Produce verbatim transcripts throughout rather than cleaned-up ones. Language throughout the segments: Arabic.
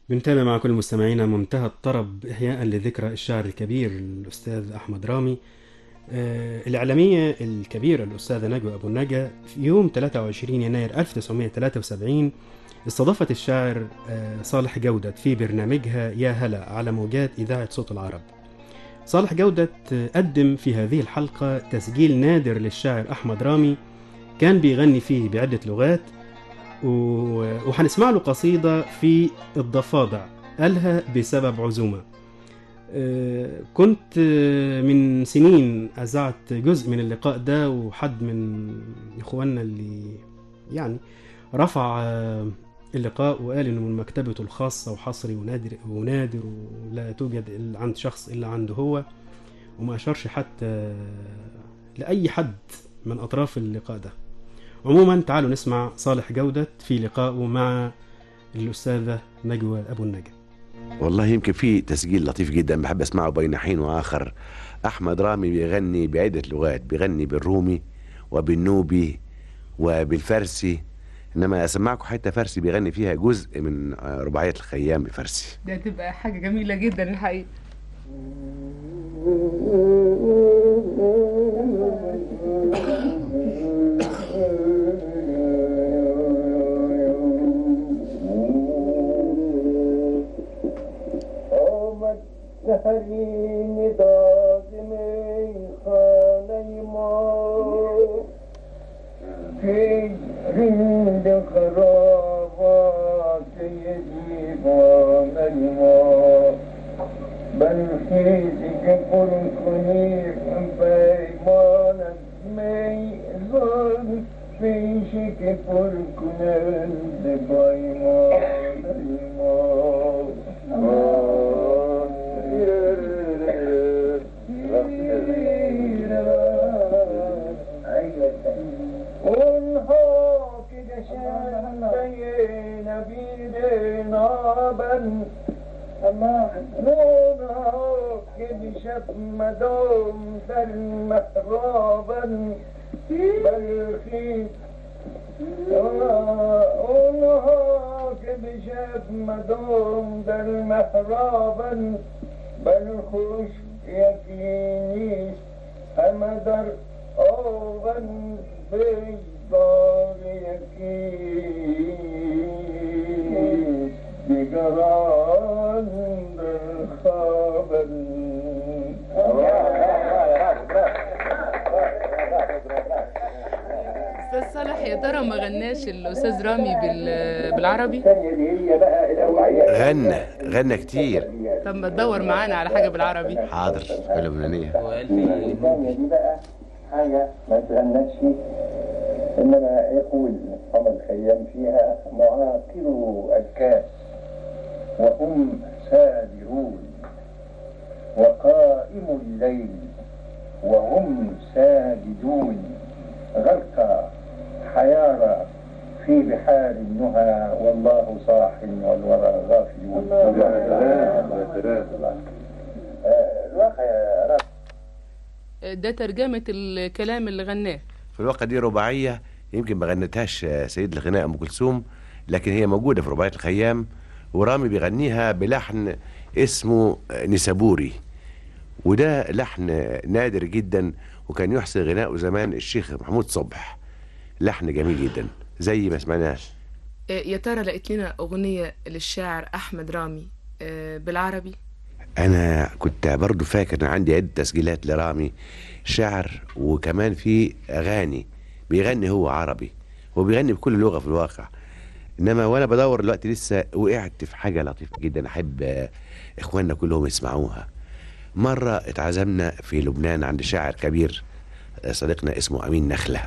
بنتابع مع كل مستمعينا منتهى الطرب إحياء لذكرى الشاعر الكبير الأستاذ أحمد رامي. آه، الإعلامية الكبيرة الأستاذة نجوى أبو النجا في يوم ثلاثة وعشرين يناير ألف وتسعمائة وثلاثة وسبعين استضافت الشاعر آه، صالح جودة في برنامجها يا هلا على موجات إذاعة صوت العرب. صالح جودة آه، قدم في هذه الحلقة تسجيل نادر للشاعر أحمد رامي، كان بيغني فيه بعدة لغات، و- وهنسمع له قصيدة في الضفادع قالها بسبب عزومة. آه، كنت آه، من سنين أذعت جزء من اللقاء ده، وحد من إخواننا اللي يعني رفع آه، اللقاء وقال إنه من مكتبته الخاصة وحصري ونادر ونادر ولا توجد إلا عند شخص إلا عنده هو، وما أشارش حتى لأي حد من أطراف اللقاء ده. عموما تعالوا نسمع صالح جودة في لقائه مع الأستاذة نجوى أبو النجا. والله يمكن في تسجيل لطيف جدا بحب اسمعه بين حين واخر. احمد رامي بيغني بعدة لغات، بيغني بالرومي وبالنوبي وبالفارسي، انما اسمعكم حته فارسي بيغني فيها جزء من آه، رباعية الخيام بفارسي. ده تبقى حاجة جميلة جدا الحقيقة. سهرين دازمي خاني ما في رند خرابات يجيبان الماء بل خيزك كن كنيف بيمان ميزان فيشك كن كنند بيمان الماء مدوم در محرابا بلخي اونها که بشب مدوم در محرابا بلخوش یکی نیست همه در آون بجبار یکی دیگران در خوابن. أستاذ صالح، يا ترى ما غناش الأستاذ رامي بال... بالعربي؟ غنى غنى كتير. طب ما تدور معانا على حاجة بالعربي. حاضر، في لبنانية. الثانية دي بقى حاجة ما تغنتش، إنما يقول عمر الخيام فيها معاقلوا الكاس وهم سادرون وقائم الليل وهم ساجدون غرق حيارى في بحار النهى والله صاح والورى غافلون. الواقع يا رب ده ترجمة الكلام اللي غناه. في الواقع دي رباعية يمكن ما غنتهاش سيد الغناء ام كلثوم، لكن هي موجودة في رباعية الخيام، ورامي بيغنيها بلحن اسمه نسابوري، وده لحن نادر جدا، وكان يحسن غناءه زمان الشيخ محمود صبح. لحن جميل جدا زي ما سمعناه. يا ترى لقيت لنا أغنية للشاعر أحمد رامي بالعربي؟ انا كنت برضو فاكر ان عندي عدة تسجيلات لرامي شعر، وكمان في اغاني بيغني هو عربي، هو بيغني بكل لغة في الواقع. انما وانا بدور دلوقتي لسه وقعت في حاجة لطيفة جدا احب اخواننا كلهم يسمعوها. مرة اتعزمنا في لبنان عند شاعر كبير صديقنا اسمه امين نخلة،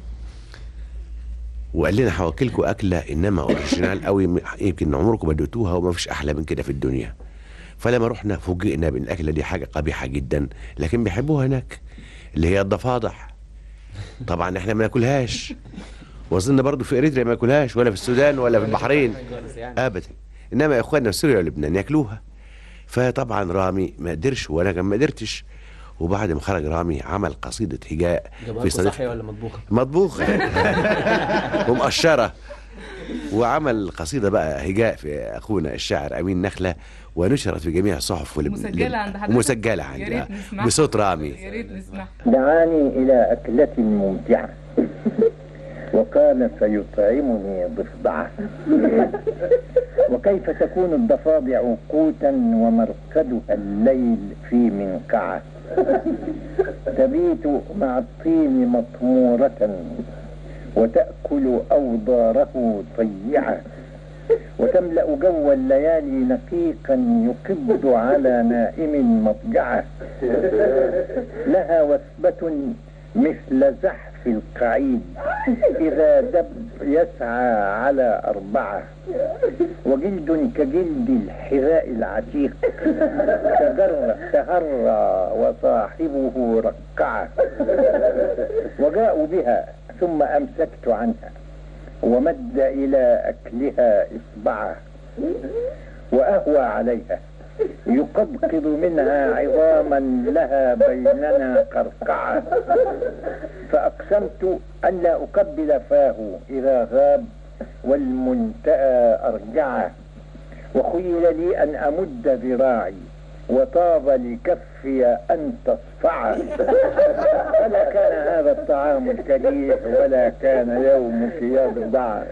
وقال لنا هوكلكم اكله انما اوريجينال قوي، يمكن عمركم ما دوقتوها وما فيش احلى من كده في الدنيا. فلما رحنا فوجئنا بان الاكله دي حاجه قبيحه جدا، لكن بيحبوها هناك، اللي هي الضفادع. طبعا احنا ما ناكلهاش، وظلنا برضو في اريتريا ما ناكلهاش، ولا في السودان ولا في البحرين ابدا، انما اخواننا في سوريا ولبنان ياكلوها. فطبعا رامي ما قدرش وانا كمان ما قدرتش، وبعد ما خرج رامي عمل قصيدة هجاء في صديق. صحية ولا مطبوخة؟ مطبوخة ومقشرة. وعمل قصيدة بقى هجاء في أخونا الشاعر أمين نخلة، ونشرت في جميع الصحف والم- مسجلة عند حضرتك؟ ومسجلة يا عندي ريت آه، نسمعها. بصوت رامي. يا ريت نسمعها. دعاني إلى أكلة ممتعة وقال سيطعمني ضفدعة. وكيف تكون الضفادع قوتا ومرقدها الليل في منقعة. تبيت مع الطين مطمورة وتأكل أوضاره طيعة، وتملأ جو الليالي نقيقا يقبض على نائم مضجعة. لها وثبة مثل زحف القعيد إذا دب يسعى على أربعة، وجلد كجلد الحذاء العتيق تجر تهرى وصاحبه ركعة. وجاءوا بها ثم أمسكت عنها ومد إلى أكلها إصبعه، وأهوى عليها يقضقض منها عظاما لها بيننا قرقعة. فأقسمت أن لا أقبل فاه إذا غاب والمنتهى أرجعه، وخيل لي أن أمد ذراعي وطاب لكفي أن تصفعه. فلا كان هذا الطعام الكريه ولا كان يومك يضدعه.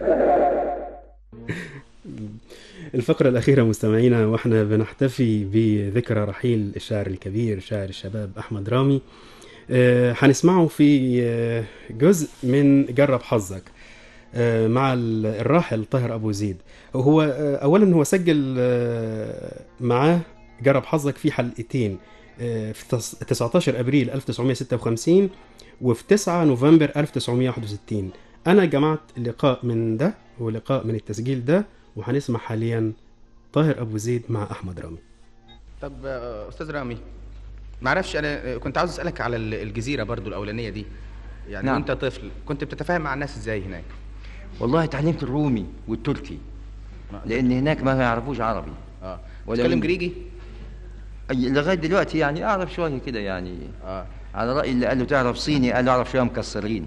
الفقرة الأخيرة مستمعينا، وإحنا بنحتفي بذكرى رحيل الشاعر الكبير شاعر الشباب أحمد رامي. آه، هنسمعه في آه، جزء من جرب حظك آه، مع ال- الراحل طاهر أبو زيد. هو آه، أولا هو سجل آه، معاه جرب حظك في حلقتين آه، في تس- تسعة عشر أبريل ألف وتسعمائة وستة وخمسين وفي تسعة نوفمبر ألف وتسعمائة وواحد وستين. أنا جمعت لقاء من ده ولقاء من التسجيل ده، وهنسمع حاليا طاهر أبو زيد مع أحمد رامي. طب آه، استاذ رامي، معرفش انا كنت عاوز اسالك على ال- الجزيره برضو الاولانيه دي، يعني نعم. وانت طفل كنت بتتفاهم مع الناس ازاي هناك؟ والله اتعلمت الرومي والتركي، لان هناك ما يعرفوش عربي. اه ولا تتكلم من- جريجي؟ أي- لغايه دلوقتي يعني اعرف شويه كده يعني. اه على راي اللي قال له تعرف صيني، قال له اعرف شويه مكسرين.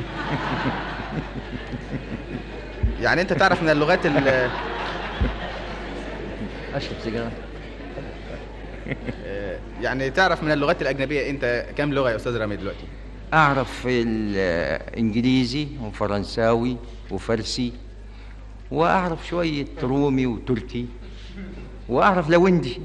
يعني انت تعرف من اللغات ال اشرب سيجاره. آه، يعني تعرف من اللغات الاجنبيه انت كام لغه يا استاذ رامي دلوقتي؟ اعرف الانجليزي وفرنساوي وفارسي، واعرف شويه رومي وتركي، واعرف لوندي.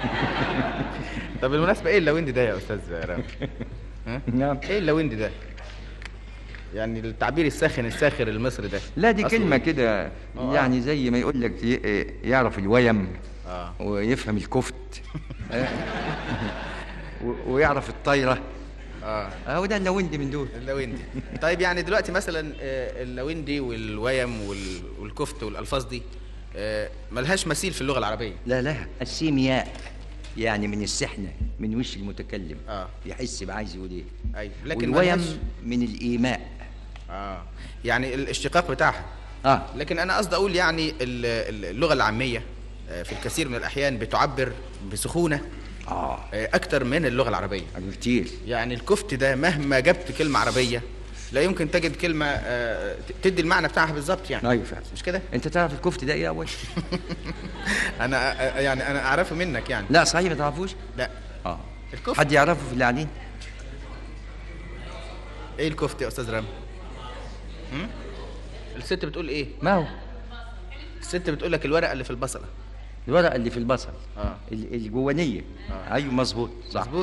طب بالمناسبه ايه اللويندي ده يا استاذ رامي؟ ها؟ نعم. ايه اللويندي ده؟ يعني التعبير الساخن الساخر المصري ده. لا دي أصله كلمه إيه؟ كده، آه. يعني زي ما يقول لك ي- يعرف الويم اه ويفهم الكفت. آه. و- ويعرف الطايره. اه اهو ده اللوندي من دول. اللويندي. طيب يعني دلوقتي مثلا آه، اللويندي والويم وال- والكفت والالفاظ دي آه، ملهاش مثيل في اللغه العربيه. لا لا، السيمياء يعني من السحنه، من وش المتكلم. اه يحس بعايز يقول ايه. ايوه لكن والويم ملهاش- من الايماء. اه يعني الاشتقاق بتاعها. اه لكن انا قصدي اقول يعني ال- ال- اللغه العاميه آه، في الكثير من الاحيان بتعبر بسخونه اه آه، اكتر من اللغه العربيه. كتير. يعني الكفت ده مهما جبت كلمه عربيه لا يمكن تجد كلمه آه، ت- تدي المعنى بتاعها بالظبط يعني. ايوه فعلا. مش كده؟ انت تعرف الكفت ده ايه اول؟ انا آه، يعني انا اعرفه منك يعني. لا صحيح ما تعرفوش. لا اه الكفت حد يعرفه في اللي قاعدين؟ ايه الكفت يا استاذ رامي؟ هم؟ الست بتقول ايه؟ ما هو الست بتقول لك الورقه اللي في البصله. الورقه اللي في البصل. اه ال- الجوانيه. آه. ايوه مظبوط صح. مظبوط.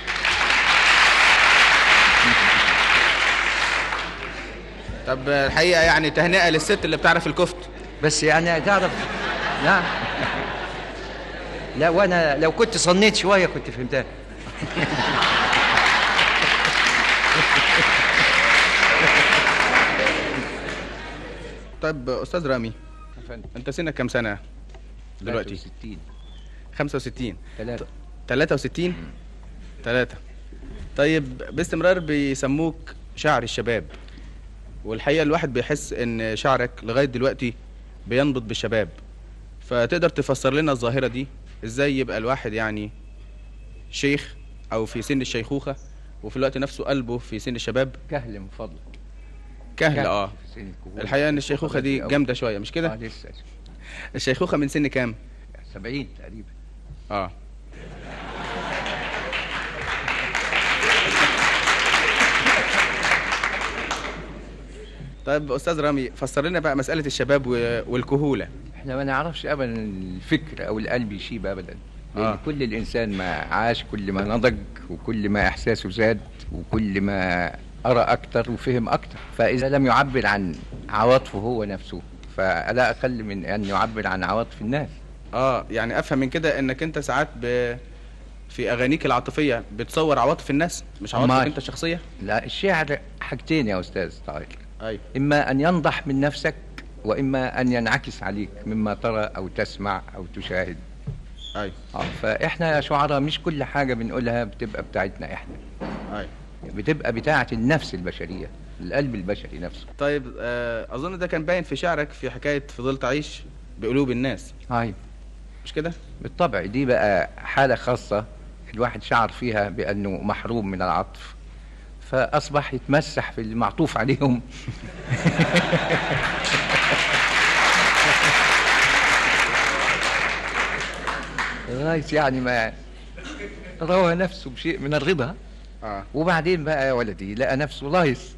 طب الحقيقه يعني تهنئه للست اللي بتعرف الكفت. بس يعني تعرف. نعم. لا وانا لو كنت صنيت شويه كنت فهمتها. طيب استاذ رامي، انت سنك كام سنه دلوقتي؟ ستين. خمسة وستين. ثلاثة. ثلاثة وستين. ثلاثة. طيب باستمرار بيسموك شاعر الشباب، والحقيقه الواحد بيحس ان شعرك لغايه دلوقتي بينبض بالشباب، فتقدر تفسر لنا الظاهره دي ازاي يبقى الواحد يعني شيخ او في سن الشيخوخه وفي الوقت نفسه قلبه في سن الشباب؟ كهل من فضلك. كهل اه في سن الكهول. الحقيقه ان الشيخوخه دي أوي. جامده شويه مش اه كده؟ لسه الشيخوخه من سن كام؟ سبعين تقريبا. اه طيب استاذ رامي فسر لنا بقى مساله الشباب و- والكهوله. احنا ما نعرفش ابدا الفكر او القلب يشيب ابدا، لان آه. آه. كل الانسان ما عاش كل ما نضج وكل ما احساسه زاد وكل ما قرا اكتر وفهم اكتر، فاذا لم يعبر عن عواطفه هو نفسه فلا اقل من ان يعبر عن عواطف الناس. اه يعني افهم من كده انك انت ساعات ب... في اغانيك العاطفيه بتصور عواطف الناس مش عواطفك أمال. انت الشخصيه؟ لا، الشعر حاجتين يا استاذ طارق، ايوه اما ان ينضح من نفسك واما ان ينعكس عليك مما ترى او تسمع او تشاهد. ايوه اه فاحنا يا شعراء مش كل حاجه بنقولها بتبقى بتاعتنا احنا، ايوه. بتبقى بتاعه النفس البشريه، القلب البشري نفسه. طيب آه اظن ده كان باين في شعرك في حكايه فضلت اعيش بقلوب الناس هاي مش كده؟ بالطبع دي بقى حاله خاصه الواحد شعر فيها بانه محروم من العطف، فاصبح يتمسح في المعطوف عليهم. لغايه يعني ما روى نفسه بشيء من الرضا، اه وبعدين بقى يا ولدي لقى نفسه لايص.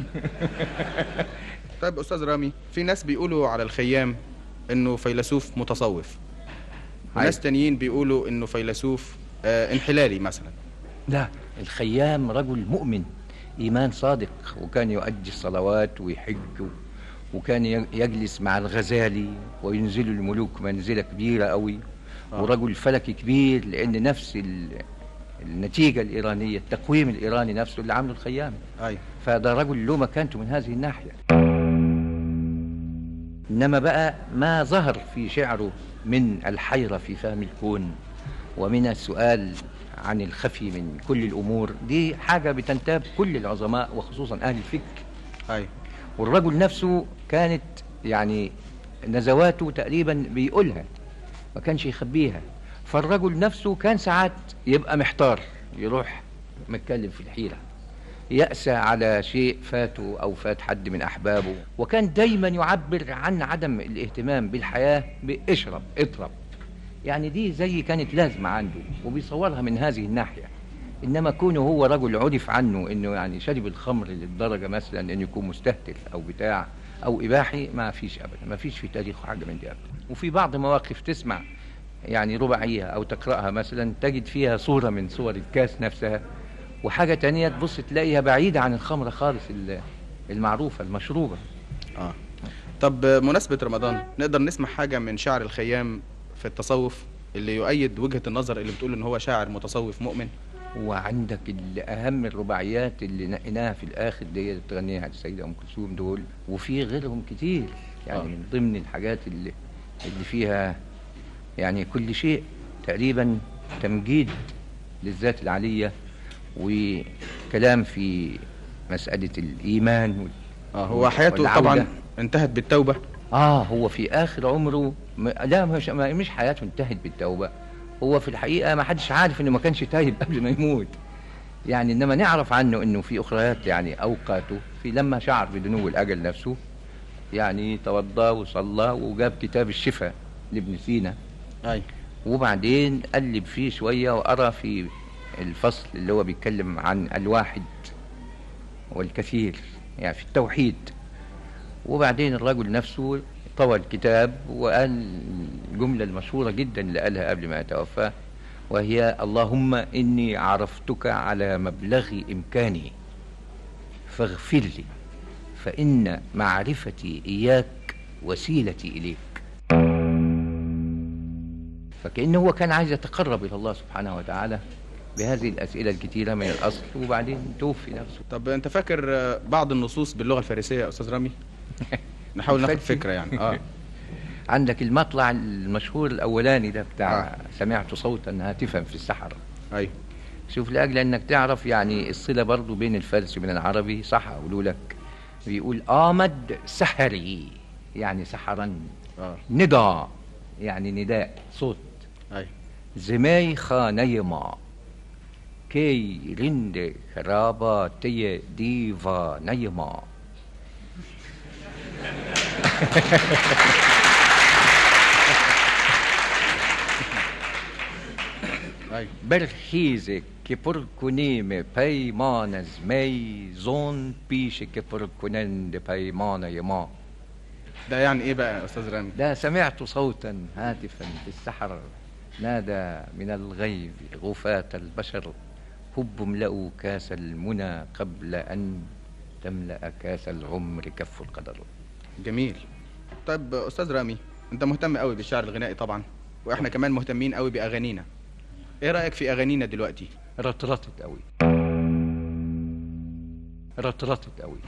طيب استاذ رامي في ناس بيقولوا على الخيام انه فيلسوف متصوف وناس تانيين بيقولوا انه فيلسوف آه انحلالي مثلا. لا، الخيام رجل مؤمن إيمان صادق، وكان يؤدي الصلوات ويحج، وكان يجلس مع الغزالي وينزل الملوك منزلة كبيرة قوي. آه. ورجل فلكي كبير، لأن نفس ال- النتيجة الإيرانية التقويم الإيراني نفسه اللي عمله الخيام، ايوه فده رجل له مكانته من هذه الناحية. إنما بقى ما ظهر في شعره من الحيرة في فهم الكون ومن السؤال عن الخفي من كل الأمور، دي حاجة بتنتاب كل العظماء وخصوصا أهل الفكر. ايوه والرجل نفسه كانت يعني نزواته تقريبا بيقولها، ما كانش يخبيها. فالرجل نفسه كان ساعات يبقى محتار، يروح متكلم في الحيرة، يأسى على شيء فاته أو فات حد من أحبابه، وكان دايما يعبر عن عدم الاهتمام بالحياة باشرب اضرب، يعني دي زي كانت لازمة عنده وبيصورها من هذه الناحية. إنما كونه هو رجل عرف عنه إنه يعني شرب الخمر للدرجة مثلا إنه يكون مستهتر أو بتاع أو إباحي، ما فيش أبدا، ما فيش في تاريخه حاجة من دي أبدا. وفي بعض مواقف تسمع يعني رباعية أو تقرأها مثلا تجد فيها صورة من صور الكاس نفسها، وحاجة تانية تبص تلاقيها بعيدة عن الخمرة خالص المعروفة المشروبة. اه طب مناسبة رمضان نقدر نسمع حاجة من شعر الخيام في التصوف اللي يؤيد وجهة النظر اللي بتقول ان هو شاعر متصوف مؤمن؟ وعندك أهم الرباعيات اللي نقيناها في الآخر دي اللي تغنيها السيدة أم كلثوم دول، وفي غيرهم كتير يعني. آه. من ضمن الحاجات اللي, اللي فيها يعني كل شيء تقريبا تمجيد للذات العلية، وكلام في مسألة الإيمان وال... اه هو حياته والعودة. طبعا انتهت بالتوبة. آه هو في آخر عمره م... لا مش... ما- مش حياته انتهت بالتوبة، هو في الحقيقة ما حدش عارف إنه ما كانش تايب قبل ما يموت يعني. إنما نعرف عنه إنه في أخريات يعني أوقاته في لما شعر بدنو الأجل نفسه يعني توضى وصلى وجاب كتاب الشفاء لابن سينا، اي وبعدين قلب فيه شوية وقرأ في الفصل اللي هو بيتكلم عن الواحد والكثير يعني في التوحيد. وبعدين الرجل نفسه طوى الكتاب وقال الجملة المشهورة جدا اللي قالها قبل ما يتوفى، وهي اللهم إني عرفتك على مبلغ إمكاني فاغفر لي فإن معرفتي إياك وسيلتي إليك. فكأنه هو كان عايز يتقرب إلى الله سبحانه وتعالى بهذه الأسئلة الكثيرة من الأصل، وبعدين توفي نفسه. طب انت فاكر آه، بعض النصوص باللغة الفارسية يا استاذ رامي؟ نحاول ناخد الفارسي؟ فكرة يعني. اه عندك المطلع المشهور الأولاني ده بتاع آه. سمعت صوتا هاتفا في السحرة. ايوه شوف لأجل أنك تعرف يعني الصلة برضو بين الفارسي وبين العربي، صح أقولوا لك بيقول آمد سحري يعني سحرا، اه ندى يعني نداء صوت، ايوه زمي خانيما كي رند خرابا تي ديفا نيما Berchize che porcunime peimanes mei zon بيش che porcunen de peimana يما. ده يعني ايه بقى يا استاذ رامي؟ ده سمعت صوتا هاتفا في السحر نادى من الغيب غفاة البشر هب املأوا كاس المنى قبل أن تملأ كاس العمر كف القدر. جميل. طيب استاذ رامي، انت مهتم قوي بالشعر الغنائي طبعا، واحنا كمان مهتمين قوي باغانينا. ايه رايك في اغانينا دلوقتي؟ رطرطت قوي رطرطت قوي.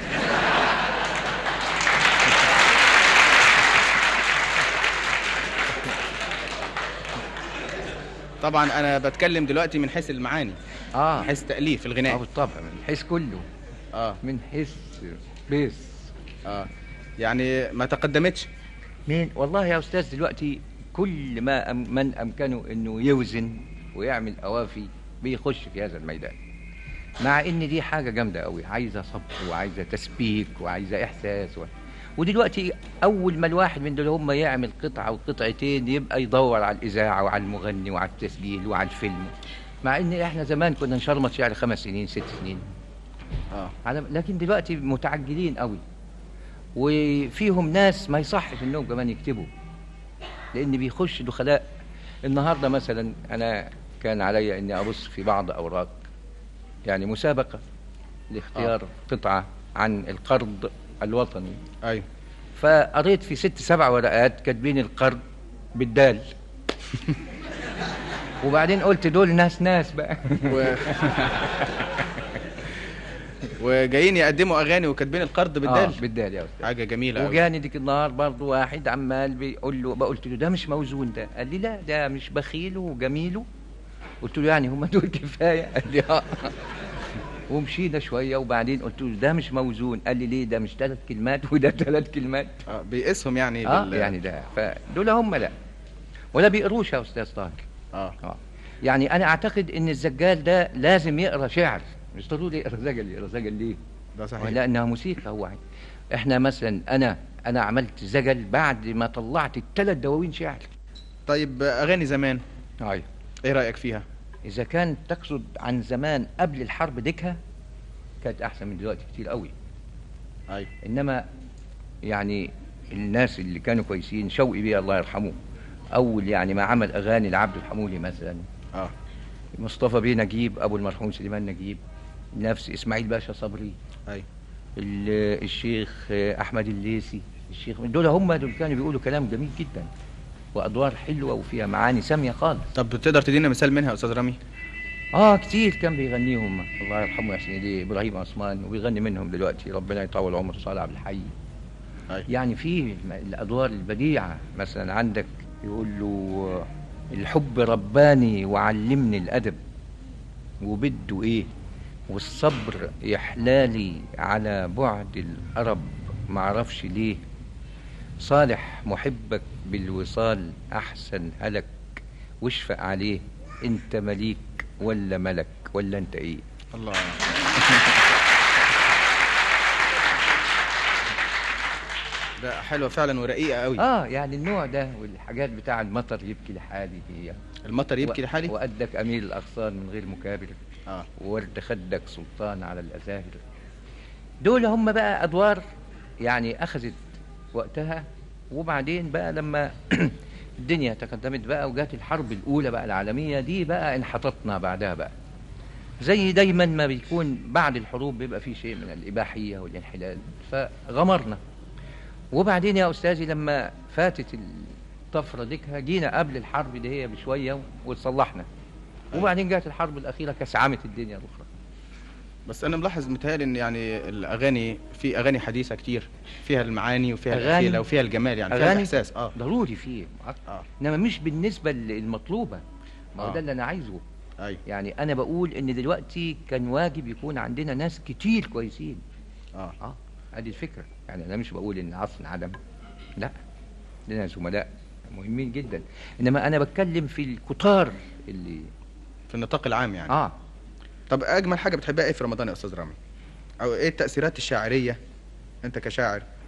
طبعا انا بتكلم دلوقتي من حيث المعاني، اه من حيث تاليف الغناء. اه بالطبع، من حيث كله. اه من حيث بيس. اه يعني ما تقدمتش. مين والله يا استاذ دلوقتي كل ما أم من امكنه انه يوزن ويعمل اوافي بيخش في هذا الميدان، مع ان دي حاجه جامده قوي، عايزه صبر وعايزه تسبيك وعايزه احساس و... ودلوقتي اول ما الواحد من دول هم يعمل قطعه وقطعتين يبقى يدور على الاذاعه وعلى المغني وعلى التسجيل وعلى الفيلم، مع ان احنا زمان كنا نشرمط شعر خمس سنين ست سنين. اه على لكن دلوقتي متعجلين قوي، وفيهم ناس ما يصحش انهم كمان يكتبوا، لان بيخش دخلاء. النهارده مثلا انا كان علي اني ابص في بعض اوراق يعني مسابقه لاختيار آه. قطعه عن القرض الوطني. ايوه. فقريت في ست سبع ورقات كاتبين القرض بالدال. وبعدين قلت دول ناس ناس بقى. و... وجايين يقدموا اغاني وكاتبين القرض بالدال. اه بالدال يا استاذ. حاجه جميله. وجاني ديك النهار برضه واحد عمال بيقول له، قلت له ده مش موزون ده، قال لي لا ده مش بخيله وجميله. قلت له يعني هم دول كفايه؟ قال لي اه. ومشينا شويه وبعدين قلت له ده مش موزون، قال لي ليه؟ ده مش ثلاث كلمات وده ثلاث كلمات. اه بيقيسهم يعني. اه بال... يعني ده فدول هم لا ولا بيقروش يا استاذ طاهر. اه اه يعني انا اعتقد ان الزجال ده لازم يقرا شعر، مش ضروري يقرا زجل. يقرا زجل ليه؟ ده صحيح. لانها موسيقى. هو احنا مثلا انا انا عملت زجل بعد ما طلعت الثلاث دواوين شعر. طيب اغاني زمان ايوه ايه رايك فيها؟ اذا كان تقصد عن زمان قبل الحرب ديكها كانت احسن من دلوقتي كتير قوي. ايوه. انما يعني الناس اللي كانوا كويسين، شوقي بيه الله يرحمه اول يعني ما عمل اغاني لعبد الحمولي مثلا. اه مصطفى بيه نجيب ابو المرحوم سليمان نجيب، نفس اسماعيل باشا صبري. ايوه. الشيخ احمد الليثي، الشيخ دول هم دول كانوا بيقولوا كلام جميل جدا وادوار حلوه وفيها معاني ساميه خالص. طب تقدر تدينا مثال منها يا استاذ رامي؟ اه كتير كان بيغنيهم الله يرحمه يا سيدي ابراهيم عثمان، وبيغني منهم دلوقتي ربنا يطول عمره صالح عبد الحي. أي. يعني في الادوار البديعه مثلا عندك يقول له الحب رباني وعلمني الادب وبده ايه والصبر يحلالي على بعد الأرب معرفش ليه صالح محبك بالوصال أحسن هلك واشفق عليه انت مليك ولا ملك ولا انت ايه. الله. ده حلوة فعلا ورقيقة قوي. اه يعني النوع ده والحاجات بتاع المطر يبكي لحالي دي. المطر يبكي لحالي. وقدك أمير الأغصان من غير مكابر. اه وورد خدك سلطان على الأزاهر. دول هم بقى أدوار يعني أخذت وقتها. وبعدين بقى لما الدنيا تقدمت بقى وجات الحرب الأولى بقى العالمية دي بقى انحططنا بعدها بقى. زي دايما ما بيكون بعد الحروب بيبقى في شيء من الإباحية والانحلال فغمرنا. وبعدين يا أستاذي لما فاتت الطفرة ديكها جينا قبل الحرب دي هي بشوية وتصلحنا. وبعدين جات الحرب الأخيرة كسعمت الدنيا الأخرى. بس أنا ملاحظ متهيألي إن يعني الأغاني في أغاني حديثة كتير فيها المعاني وفيها الأخيلة وفيها الجمال يعني فيها الإحساس. اه ضروري فيه اه إنما مش بالنسبة للمطلوبة. ما هو آه. ده اللي أنا عايزه. أيوة. يعني أنا بقول إن دلوقتي كان واجب يكون عندنا ناس كتير كويسين. اه اه هذه الفكرة. يعني أنا مش بقول إن عصر انعدم، لا لنا زملاء مهمين جدا، إنما أنا بتكلم في الكتار اللي في النطاق العام يعني. اه طب أجمل حاجة بتحبها إيه في رمضان يا أستاذ رامي؟ أو إيه التأثيرات الشاعرية أنت كشاعر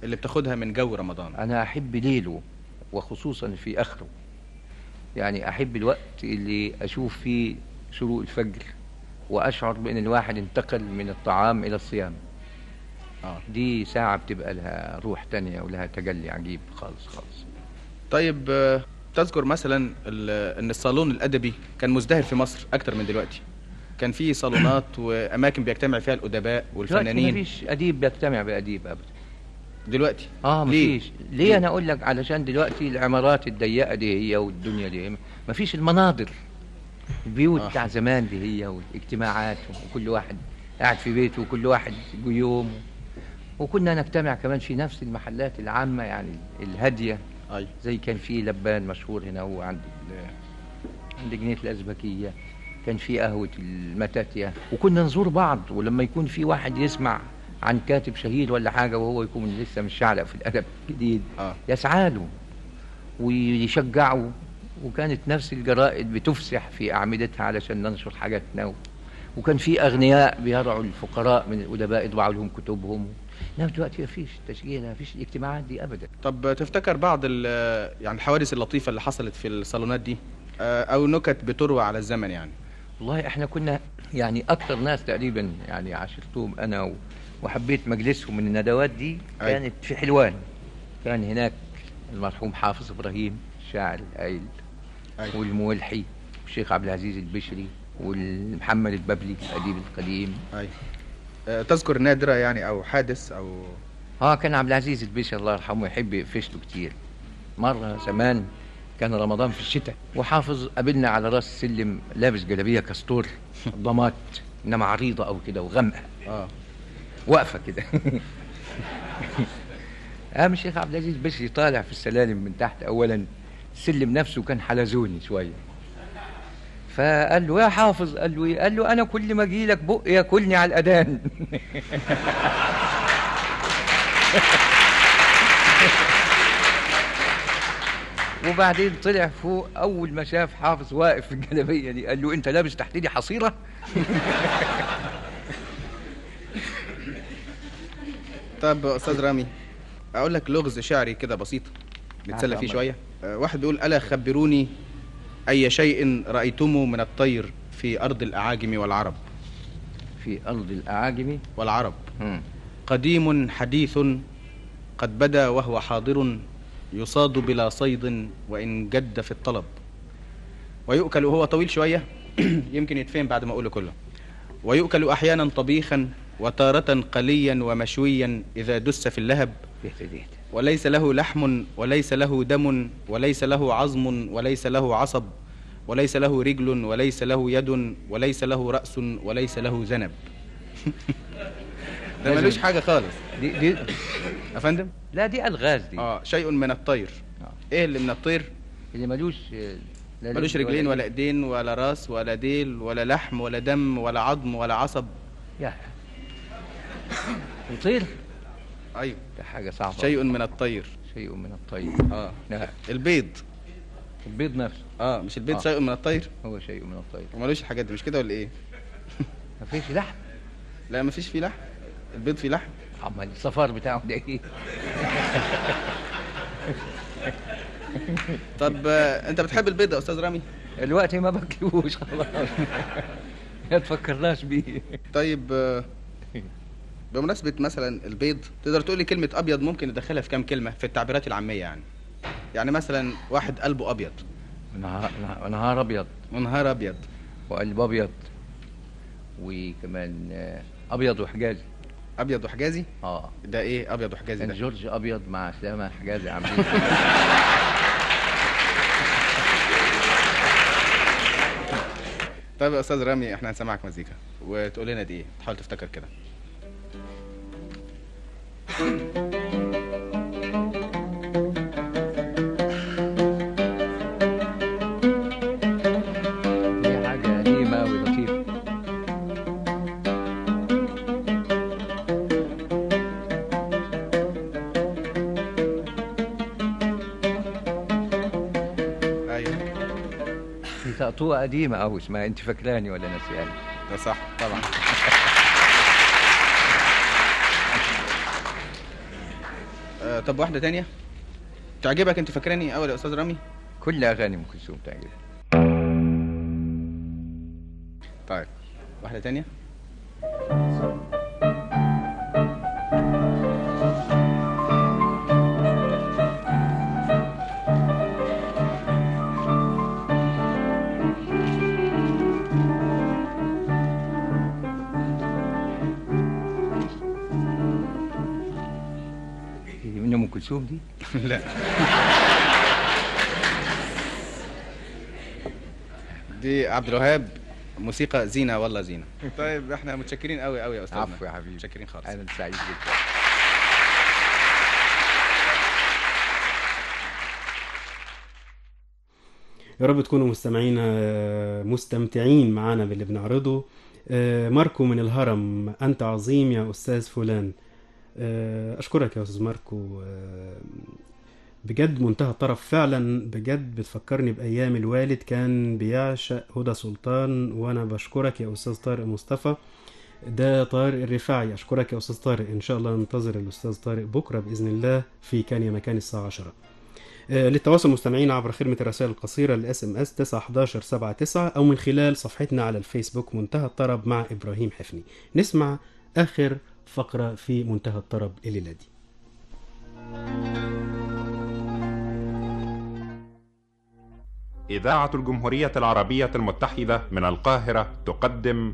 اللي بتاخدها من جو رمضان؟ أنا أحب ليله وخصوصا في آخره. يعني أحب الوقت اللي أشوف فيه شروق الفجر وأشعر بأن الواحد انتقل من الطعام إلى الصيام. اه دي ساعة بتبقى لها روح تانية ولها تجلي عجيب خالص خالص. طيب آه، تذكر مثلا ال- ان الصالون الادبي كان مزدهر في مصر اكتر من دلوقتي؟ كان في صالونات واماكن بيجتمع فيها الادباء دلوقتي والفنانين. مفيش أديب بيجتمع بأديب أبدا. دلوقتي اه ليه؟ مفيش. ليه, ليه؟ انا اقول لك علشان دلوقتي العمارات الضيقه دي هي والدنيا دي مفيش المناظر البيوت آه. بتاع زمان دي هي والاجتماعات وكل واحد قاعد في بيته وكل واحد قيوم. وكنا نجتمع كمان في نفس المحلات العامه يعني الهاديه. ايوه زي كان في لبان مشهور هنا هو عند ال- عند جنينه الازبكيه. كان في قهوه المتاتيا وكنا نزور بعض. ولما يكون في واحد يسمع عن كاتب شهير ولا حاجه وهو يكون لسه مش شعلق في الادب الجديد اه يسعى له ويشجعه. وكانت نفس الجرائد بتفسح في أعمدتها علشان ننشر حاجاتنا. وكان في أغنياء بيرعوا الفقراء من الأدباء يطبعوا لهم كتبهم. إنما دلوقتي مفيش تشجيع، مفيش الاجتماعات دي أبدا. طب تفتكر بعض ال- يعني الحوادث اللطيفه اللي حصلت في الصالونات دي آه، او نكت بتروى على الزمن يعني؟ والله إحنا كنا يعني أكتر ناس تقريبا يعني عاشرتهم أنا و- وحبيت مجلسهم من الندوات دي. أي. كانت في حلوان. كان هناك المرحوم حافظ إبراهيم الشاعر الهائل أي. والمولحي والشيخ عبد العزيز البشري والمحمد الببلي الأديب القديم. اي آه، تذكر نادره يعني او حادث او؟ اه كان عبد العزيز البشري الله يرحمه يحب يقفش له كتير. مرة زمان كان رمضان في الشتاء وحافظ قابلنا على راس السلم لابس جلابية كاستور ضمات انما عريضة او كده وغامقة اه واقفة كده. قام الشيخ عبد العزيز البشري طالع في السلالم من تحت. اولا السلم نفسه كان حلزوني شوية. فقال له يا حافظ. قال له ايه؟ قال له انا كل ما اجي لك بق ياكلني على الاذان. وبعدين طلع فوق. اول ما شاف حافظ واقف في الجلابيه دي قال له انت لابس تحت دي حصيره؟ طب استاذ رامي، اقول لك لغز شعري كده بسيط نتسلى فيه شويه. آه، واحد بيقول: الا خبروني اي شيء رايتموه من الطير في ارض الاعاجم والعرب. في ارض الاعاجم والعرب مم. قديم حديث قد بدا وهو حاضر يصاد بلا صيد وإن جد في الطلب ويؤكل. وهو طويل شوية يمكن يتفهم بعد ما أقوله كله. ويؤكل أحيانا طبيخا وتارة قليا ومشويا إذا دس في اللهب. بيت وليس له لحم وليس له دم وليس له عظم وليس له عصب وليس له رجل وليس له يد وليس له رأس وليس له ذنب. ده ملوش حاجة خالص. دي دي يا فندم؟ لا دي الغاز دي. اه شيء من الطير. آه. ايه اللي من الطير؟ اللي ملوش لا ملوش رجل رجلين ولا إيد. ايدين ولا راس ولا ديل ولا لحم ولا دم ولا عظم ولا عصب. يا يطير. ايوه ده حاجه صعبه. شيء من الطير. شيء من الطير. اه لا البيض. البيض نفسه اه مش البيض آه. شيء من الطير؟ هو شيء من الطير. وملوش الحاجات دي مش كده ولا ايه؟ مفيش لحم. لا مفيش فيه لحم. البيض فيه لحم. امال الصفار بتاعه ده ايه؟ طب آه، انت بتحب البيض يا استاذ رامي؟ الوقت ما باكلوش خلاص. ما تفكرناش بيه. طيب آه، بمناسبة مثلا البيض تقدر تقول لي كلمة أبيض ممكن ندخلها في كام كلمة في التعبيرات العامية يعني؟ يعني مثلا واحد قلبه أبيض. نهار نهار ابيض ونهار أبيض. وقلب ابيض وكمان آه، ابيض وحجازي. أبيض وحجازي؟ اه ده إيه أبيض وحجازي كان ده؟ جورج ابيض مع سلامه حجازي عاملين. طيب يا أستاذ رامي إحنا هنسمعك مزيكا وتقول لنا دي إيه؟ تحاول تفتكر كده. دي حاجه قديمه ولطيفه. أيوه دي تقطوعه قديمه قوي اسمها انت فاكراني ولا نسياني. ده صح طبعا. طب واحده تانية تعجبك انت فاكراني اول يا استاذ رامي؟ كل اغاني ام كلثوم تعجبني. طيب واحده تانية. من ام كلثوم دي؟ لا دي عبد الوهاب، موسيقى زينة والله زينة. طيب احنا متشكرين قوي قوي يا استاذنا. عفو يا حبيبي، متشكرين خالص. انا سعيد جدا. يا رب تكونوا مستمعين مستمتعين معانا باللي بنعرضه. ماركو من الهرم، أنت عظيم يا أستاذ فلان. أشكرك يا أستاذ ماركو، بجد منتهى الطرف فعلا، بجد بتفكرني بأيام الوالد كان بيعشق هدى سلطان. وأنا بشكرك يا أستاذ طارق مصطفى. ده طارق الرفاعي. أشكرك يا أستاذ طارق. إن شاء الله ننتظر الأستاذ طارق بكرة بإذن الله في كان يا مكان الساعة عشرة. للتواصل مستمعين عبر خدمة الرسائل القصيرة الاس ام اس تسعة حداشر سبعة تسعة أو من خلال صفحتنا على الفيسبوك منتهى الطرب مع إبراهيم حفني. نسمع آخر فقرة في منتهى الطرب الليلة دي. إذاعة الجمهورية العربية المتحدة من القاهرة تقدم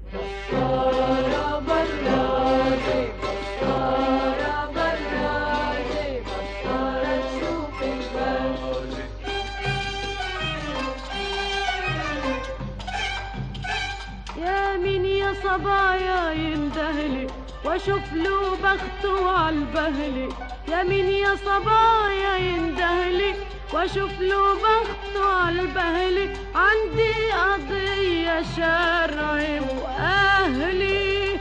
يا مين يا صبايا يندهلي واشوف له بخته عالبهلي. يا مين يا صبايا يندهلي واشوف له بخته عالبهلي. عندي قضية شرعي واهلي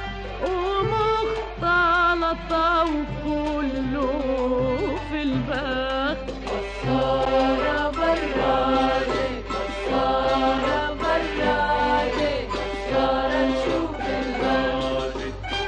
ومختلطة وكله في البخت. كسارة برادي كسارة برادي كسارة نشوف البخت.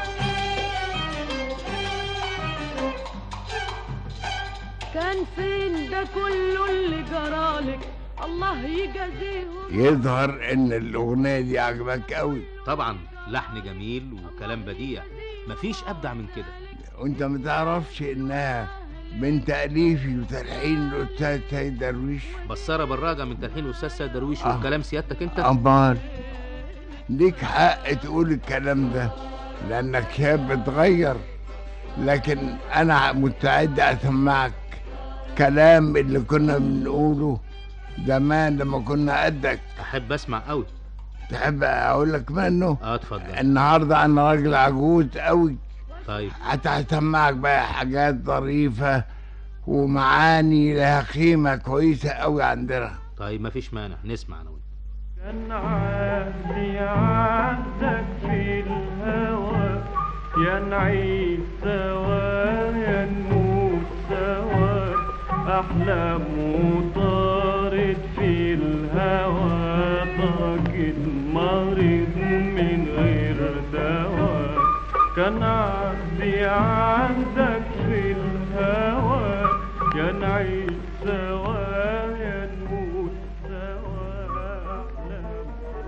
كان فين ده كله اللي جرالك؟ الله يجازيهم. يظهر ان الاغنيه دي عجبك قوي. طبعا لحن جميل وكلام بديع، مفيش ابدع من كده. وانت ما تعرفش انها من تاليفي وتلحين الاستاذ سيد درويش؟ بصاره براجه من تلحين الاستاذ سيد درويش. آه. وكلام سيادتك انت. امال ليك حق تقول الكلام ده لانك شاب بتغير، لكن انا مستعد اسمعك كلام اللي كنا بنقوله زمان لما كنا قدك. احب اسمع قوي. تحب اقول لك منه؟ اه اتفضل. النهارده انا راجل عجوز قوي. طيب حتى هسمعك بقى حاجات ظريفه ومعاني لها قيمه كويسه قوي عندنا. طيب مفيش مانع نسمع انا وانت. كان عهدي عهدك في الهوى، يا نعيش سوا يا نموت سوا. أحلام وطارت في الهوى، ضاقت مريض من غير دواء. كان عهدي عهدك في الهوى، يا نعيش سوا يا نموت سوا. أحلام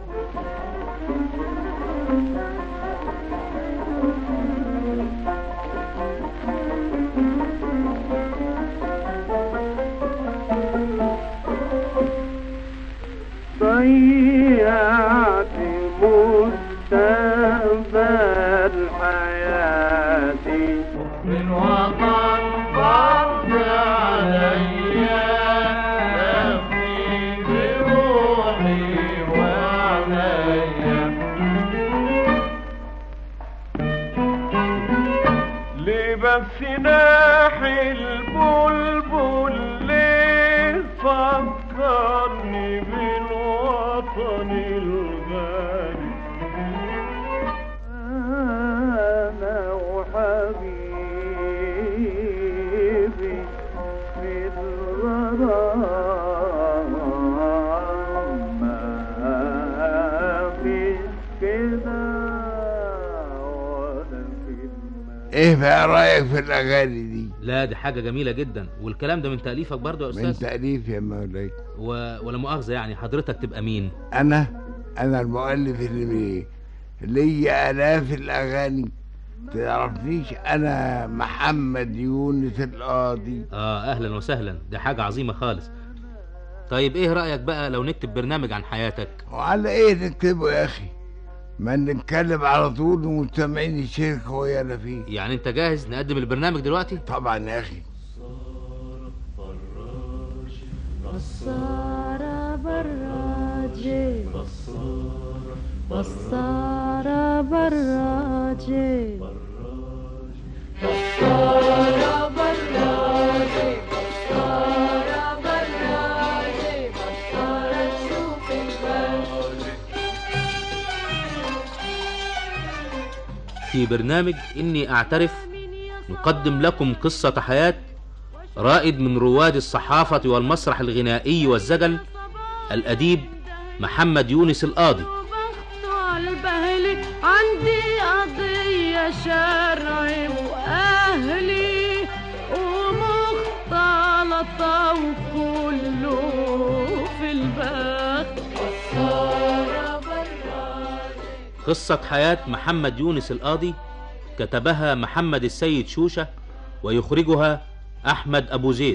ضيعت مستقبل حياتي من وطن فرض عليا. نفسي بروحي وعليا ليه بس ناحي البلبل ليه فكرني بالوطن الغالي. أنا وحبيبي في الغرام ما فيش كده ولا كلمة. ايه بقى رايك في الاغاني دي؟ لا دي حاجة جميلة جدا، والكلام ده من تأليفك برضو يا أستاذ؟ من تأليف يا مولاي. و... ولا مؤاخذة يعني حضرتك تبقى مين؟ أنا أنا المؤلف اللي ليا آلاف الأغاني. تعرفنيش؟ أنا محمد يونس القاضي. آه أهلا وسهلا، دي حاجة عظيمة خالص. طيب إيه رأيك بقى لو نكتب برنامج عن حياتك؟ وعلى إيه نكتبه يا أخي؟ ما نتكلم على طول ومستمعين الشركة ويانا فيه. يعني أنت جاهز نقدم البرنامج دلوقتي؟ طبعا يا أخي. بصارة براجي بصارة براجي بصارة براجي بصارة براجي بصارة تشوف البرج. في برنامج إني أعترف نقدم لكم قصة حياة رائد من رواد الصحافة والمسرح الغنائي والزجل، الأديب محمد يونس القاضي. عندي قضية شرعي وأهلي ومختلطة وكله في البخت. قصة حياة محمد يونس القاضي كتبها محمد السيد شوشة ويخرجها أحمد أبو زيد.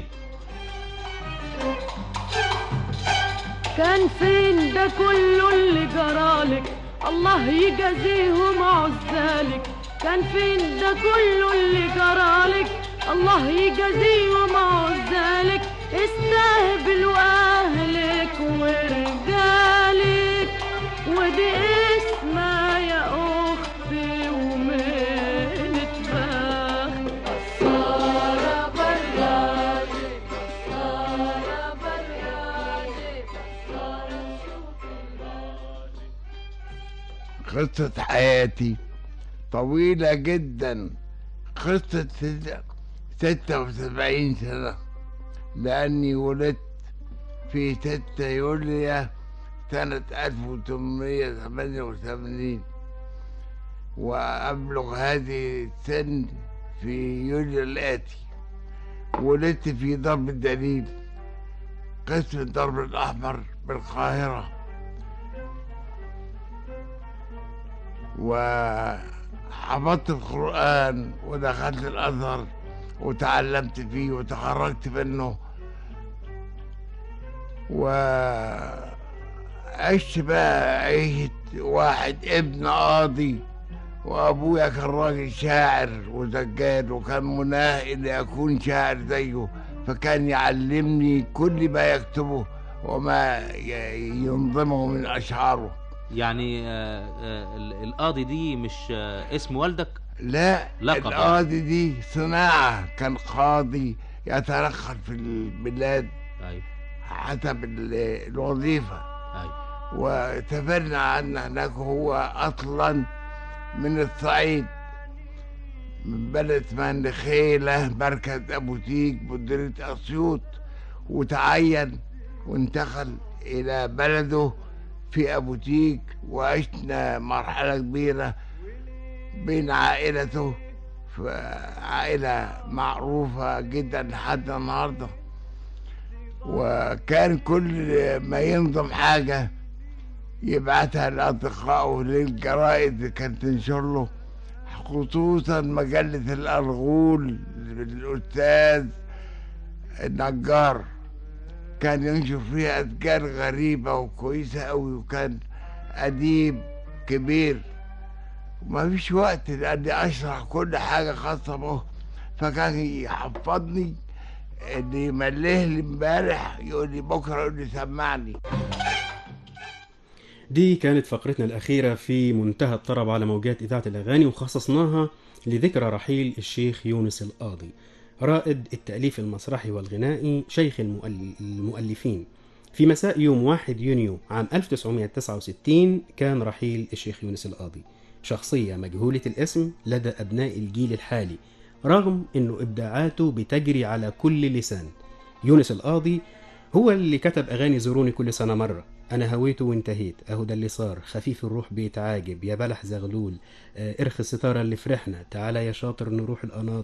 كان فين ده كله اللي جرالك؟ الله يجازيهم عزالك. كان فين ده كله اللي جرالك؟ الله يجازيهم عزالك. استهبلوا أهلك ورجالك، ودي اسمها يا أختي ومنة بخت. بصارة براجي بصارة براجي بصارة شوف البرج. قصة حياتي طويلة جدا، قصة ستة وسبعين سنة، لأني ولدت في ستة يوليو سنة ألف وثمانمائة وثمانية وثمانين، وأبلغ هذه السن في يوليو الآتي. ولدت في ضرب الدليل، قسم الضرب الأحمر بالقاهرة، وحفظت القرآن ودخلت الأزهر وتعلمت فيه وتخرجت منه، وعشت بقى عيشة واحد ابن قاضي، وأبويا كان راجل شاعر وزجال، وكان مناه إني أكون شاعر زيه، فكان يعلمني كل ما يكتبه وما ينظمه من أشعاره. يعني آه آه القاضي دي مش آه اسم والدك؟ لا، لقب. القاضي دي صناعة، كان قاضي يترخل في البلاد. أيوة. حسب الوظيفة. أيوة. وسافرنا عنا هناك، هو أصلا من الصعيد، من بلد اسمها النخيلة، مركز أبو تيج، مديرية أسيوط، وتعين وانتقل إلى بلده في أبو تيج، وعشنا مرحلة كبيرة بين عائلته، عائلة معروفة جدا لحد النهارده. وكان كل ما ينظم حاجة يبعتها لأصدقائه للجرائد اللي كانت تنشر له، خصوصا مجلة الأرغول الأستاذ النجار، كان ينشر فيها أشجار غريبة وكويسة أوي، وكان أديب كبير، وما فيش وقت لأني أشرح كل حاجة خاصة به، فكان يحفظني، اللي يمليه لي امبارح يقول لي بكره، يقول لي سمعني. دي كانت فقرتنا الأخيرة في منتهى الطرب على موجات إذاعة الأغاني، وخصصناها لذكرى رحيل الشيخ يونس القاضي، رائد التأليف المسرحي والغنائي، شيخ المؤلفين. في مساء يوم واحد يونيو عام ألف وتسعمائة وتسعة وستين كان رحيل الشيخ يونس القاضي، شخصية مجهولة الاسم لدى أبناء الجيل الحالي، رغم أنه إبداعاته بتجري على كل لسان. يونس القاضي هو اللي كتب أغاني زوروني كل سنة مرة، أنا هويته وانتهيت، أهو ده اللي صار، خفيف الروح بيتعاجب، يا بلح زغلول، ارخي الستارة اللي فرحنا، تعالى يا شاطر نروح القناطر،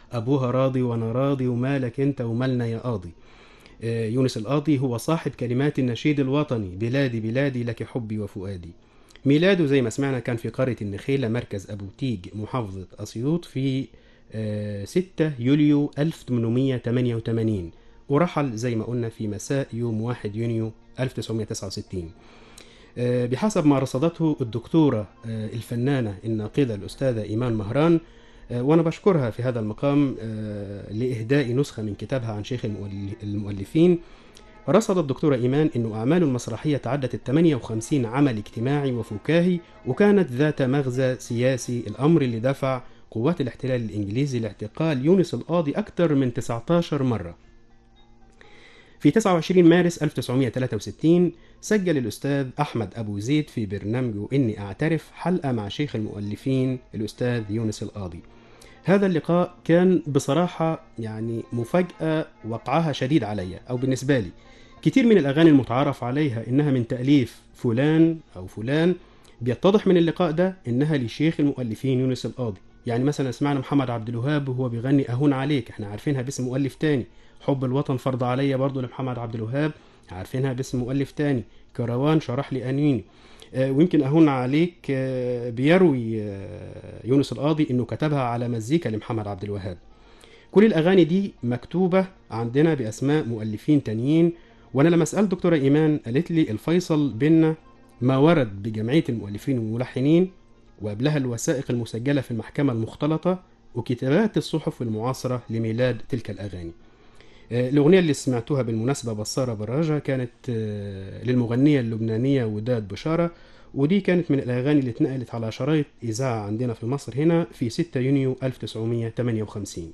أبوها راضي وأنا راضي ومالك أنت ومالنا يا قاضي. آه، يونس القاضي هو صاحب كلمات النشيد الوطني بلادي بلادي لك حبي وفؤادي. ميلاده زي ما سمعنا كان في قرية النخيلة مركز أبو تيج محافظة أسيوط في آه، ستة يوليو ألف وثمانمائة وثمانية وثمانين، ورحل زي ما قلنا في مساء يوم واحد يونيو ألف وتسعمائة وتسعة وستين. آه، بحسب ما رصدته الدكتورة آه، الفنانة الناقدة الأستاذة إيمان مهران، آه، وأنا بشكرها في هذا المقام آه، لإهداء نسخة من كتابها عن شيخ المؤل- المؤلفين. رصد الدكتورة إيمان أن أعماله المسرحية تعدت ثمانية وخمسين عمل اجتماعي وفكاهي، وكانت ذات مغزى سياسي، الأمر اللي دفع قوات الاحتلال الإنجليزي لاعتقال يونس القاضي أكثر من تسعة عشر مرة. في تسعة وعشرين مارس ألف وتسعمائة وثلاثة وستين سجل الأستاذ أحمد أبو زيد في برنامجه إني أعترف حلقة مع شيخ المؤلفين الأستاذ يونس القاضي. هذا اللقاء كان بصراحة يعني مفاجأة وقعها شديد عليا أو بالنسبة لي. كتير من الأغاني المتعارف عليها إنها من تأليف فلان أو فلان، بيتضح من اللقاء ده إنها لشيخ المؤلفين يونس القاضي. يعني مثلا سمعنا محمد عبد الوهاب وهو بيغني أهون عليك، احنا عارفينها باسم مؤلف تاني. حب الوطن فرض عليا برضو لمحمد عبد الوهاب، عارفينها باسم مؤلف تاني. كروان شرح لي أنيني. آه، ويمكن أهون عليك آه، بيروي آه، يونس القاضي إنه كتبها على مزيكا لمحمد عبد الوهاب. كل الأغاني دي مكتوبة عندنا بأسماء مؤلفين تانيين. وأنا لما سألت دكتورة إيمان قالت لي الفيصل بيننا ما ورد بجمعية المؤلفين والملحنين، وقبلها الوثائق المسجلة في المحكمة المختلطة، وكتابات الصحف المعاصرة لميلاد تلك الأغاني. آه، الأغنية اللي سمعتوها بالمناسبة بصارة براجة كانت آه، للمغنية اللبنانية وداد بشارة، ودي كانت من الأغاني اللي اتنقلت على شرايط إذاعة عندنا في مصر هنا في ستة يونيو ألف وتسعمائة وثمانية وخمسين.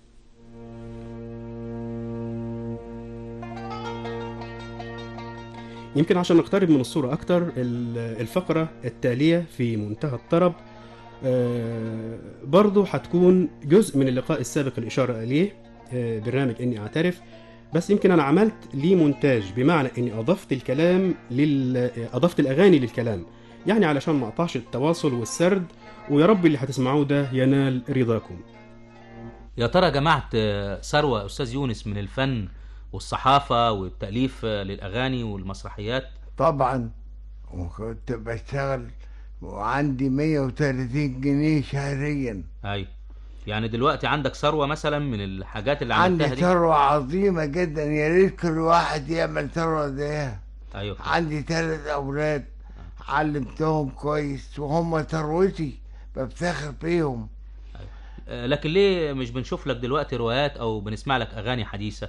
يمكن عشان نقترب من الصورة أكتر، ال- الفقرة التالية في منتهى الطرب آه، برضو هتكون جزء من اللقاء السابق الإشارة إليه، آه، برنامج إني أعترف. بس يمكن أنا عملت ليه مونتاج، بمعنى إني أضفت الكلام لل... أضفت الأغاني للكلام، يعني علشان ما أقطعش التواصل والسرد، ويا رب اللي هتسمعوه ده ينال رضاكم. يا ترى جمعت آه، ثروة أستاذ يونس من الفن والصحافة والتأليف آه، للأغاني والمسرحيات؟ طبعا، وكنت بشتغل وعندي مية وثلاثين جنيه شهريا. أيوة، يعني دلوقتي عندك ثروة مثلا من الحاجات اللي عندي عملتها دي؟ ثروة عظيمة جدا، يا ريت كل واحد يعمل ثروة زيها. أيوة. عندي ثلاث أولاد علمتهم كويس وهم ثروتي، بفتخر بيهم. آه، لكن ليه مش بنشوف لك دلوقتي روايات أو بنسمع لك أغاني حديثة؟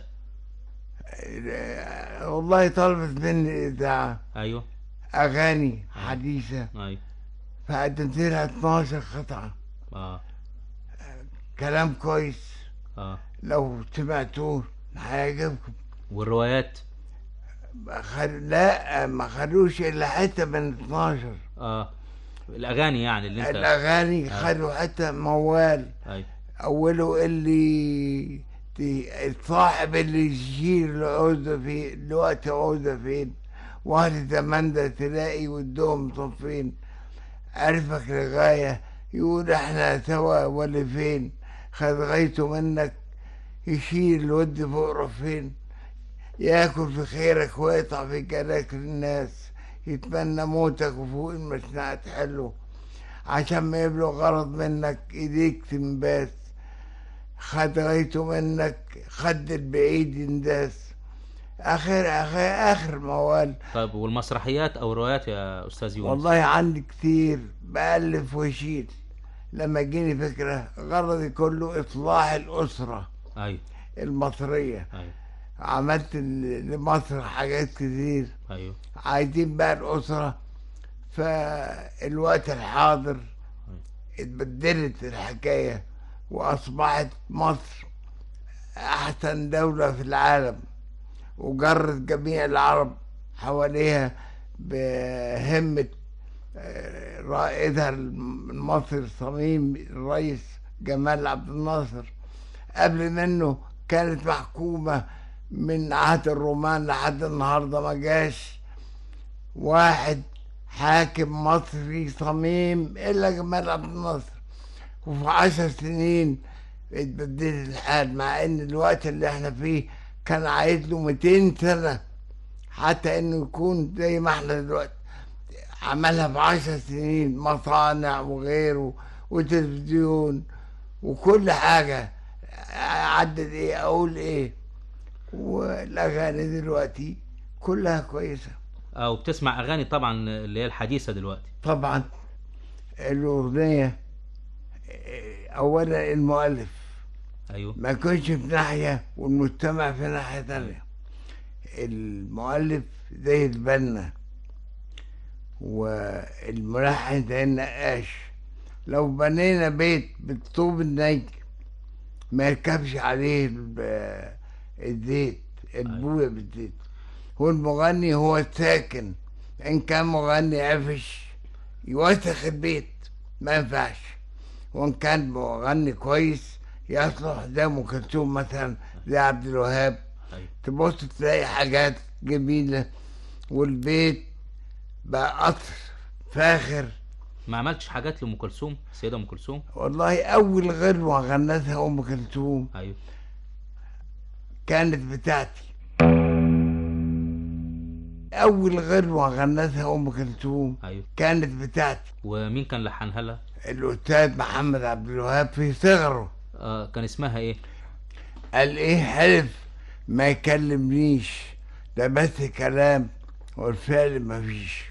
آه، والله طلبت مني إذاعة أيوة. أغاني حديثة، أيوة. فقدمت لها اتناشر قطعة. آه. كلام كويس، آه. لو سمعتوه هيعجبكم. والروايات؟ خل... لا، ما خلوش إلا حتة من اتناشر. آه. الأغاني يعني اللي أنت الأغاني آه. خلوا حتة موال. أيوة. أوله اللي ت- الصاحب اللي يشيل العوزة في الوقت عوزة فين، واحد زمان ده تلاقي ودهم صفين، عرفك لغاية يقول احنا سوا ولا فين، خد غايته منك يشيل الود فوق رفين، ياكل في خيرك ويقطع في جلاك الناس، يتمنى موتك وفوق المشنقة تحله، عشان ما يبلغ غرض منك ايديك تنباس، خد غايته منك خد البعيد ينداس. اخر اخر اخر موال. طيب والمسرحيات أو الروايات يا أستاذ يونس؟ والله عندي كتير بألف واشيل. لما جيني فكرة غرضي كله إصلاح الأسرة أيوة. المصرية. أيوة. عملت ل- لمصر حاجات كتير. أيوة. عايزين بقى الأسرة. فالوقت الحاضر اتبدلت الحكاية وأصبحت مصر أحسن دولة في العالم، وجرت جميع العرب حواليها بهمة آه، رائدها المصري الصميم الرئيس جمال عبد الناصر. قبل منه كانت محكومة من عهد الرومان لحد النهاردة ما جاش واحد حاكم مصري صميم إلا جمال عبد الناصر. وفي عشر سنين اتبدلت الحال، مع ان الوقت اللي احنا فيه كان عايز له مئتين سنة حتى انه يكون زي ما احنا دلوقتي. عملها في عشر سنين، مصانع وغيره وتلفزيون وكل حاجة. عدد ايه اقول ايه. والاغاني دلوقتي كلها كويسة. او بتسمع اغاني طبعا اللي هي الحديثة دلوقتي؟ طبعا. الاغنية اولا المؤلف ايوه ما يكونش في ناحية والمجتمع في ناحية تانية. المؤلف زي البنا والملحن زي النقاش. لو بنينا بيت بالطوب الني ما يركبش عليه الزيت، البوية بالزيت. والمغني هو الساكن، ان كان مغني عفش يوسخ البيت ما ينفعش، وان كان مغني كويس يصلح زي ام كلثوم مثلا، زي عبد الوهاب. تبص تلاقي حاجات جميلة والبيت بقى قصر فاخر. ما عملتش حاجات لأم كلثوم، السيدة أم كلثوم؟ والله أول غنوة غنتها أم كلثوم أيوه كانت بتاعتي. أول غنوة غنتها أم كلثوم أيوه كانت بتاعتي. ومين كان لحنها لها؟ الأستاذ محمد عبد الوهاب في صغره. آه كان اسمها إيه؟ قال إيه حلف ما يكلمنيش، ده بس كلام والفعل مفيش.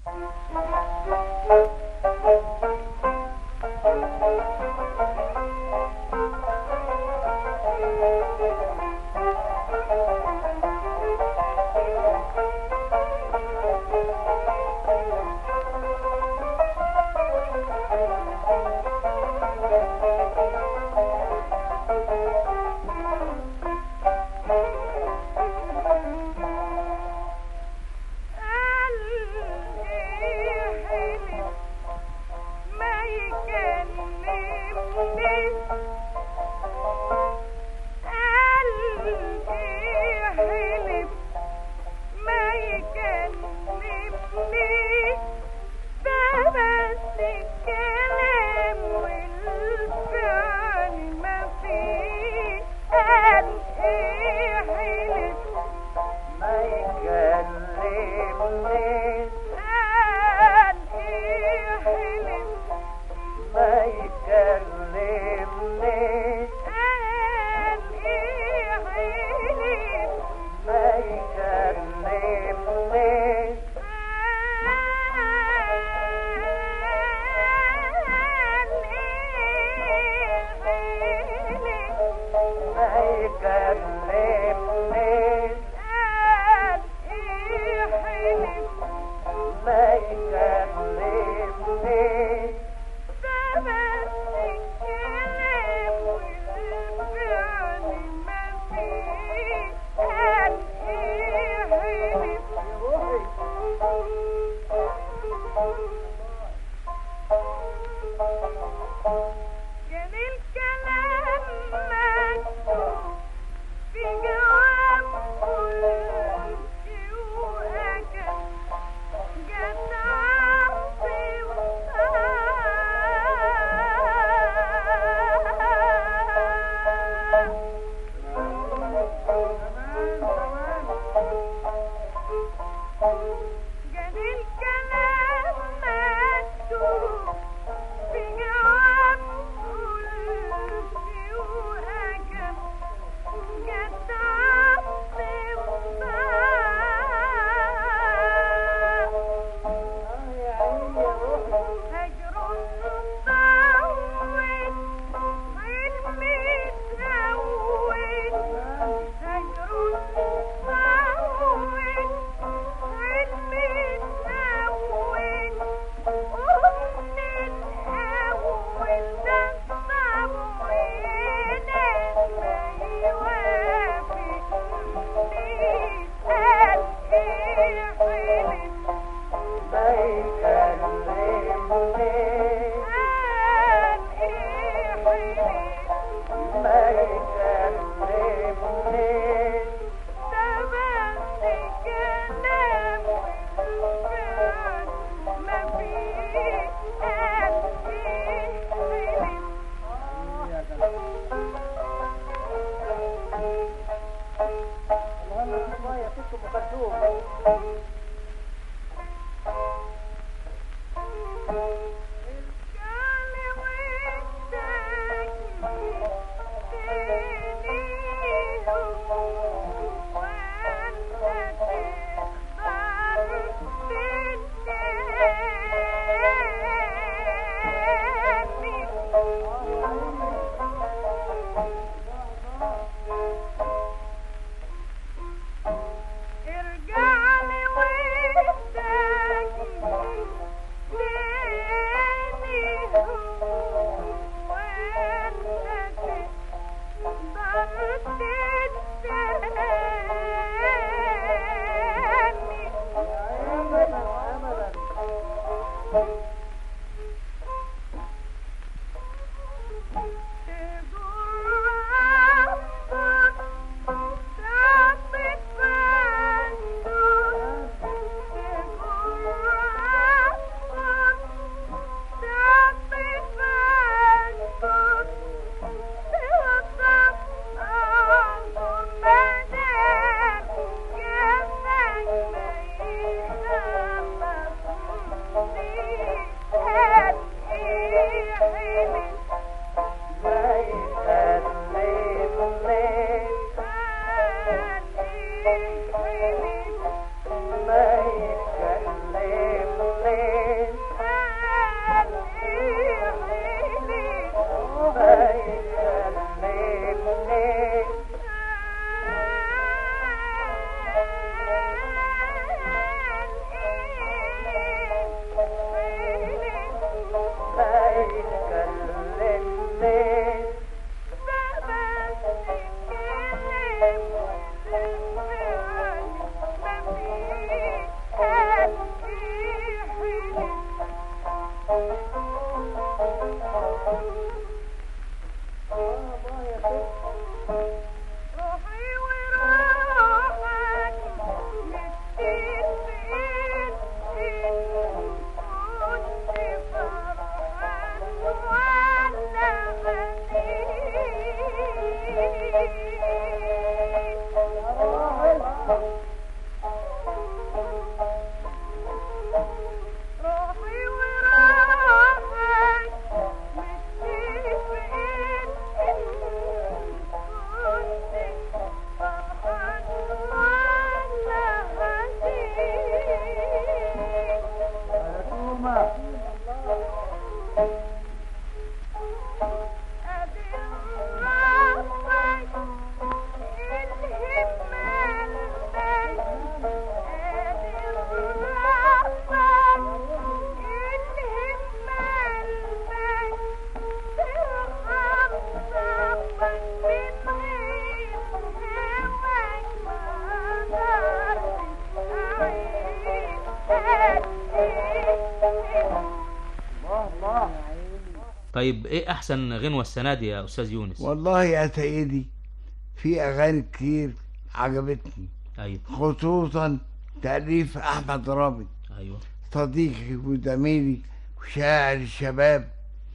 طيب ايه احسن غنوة السنة دي يا استاذ يونس؟ والله يا سيدي في اغاني كتير عجبتني. ايوه. خصوصا تأليف احمد رامي. ايوه. صديقي وزميلي وشاعر الشباب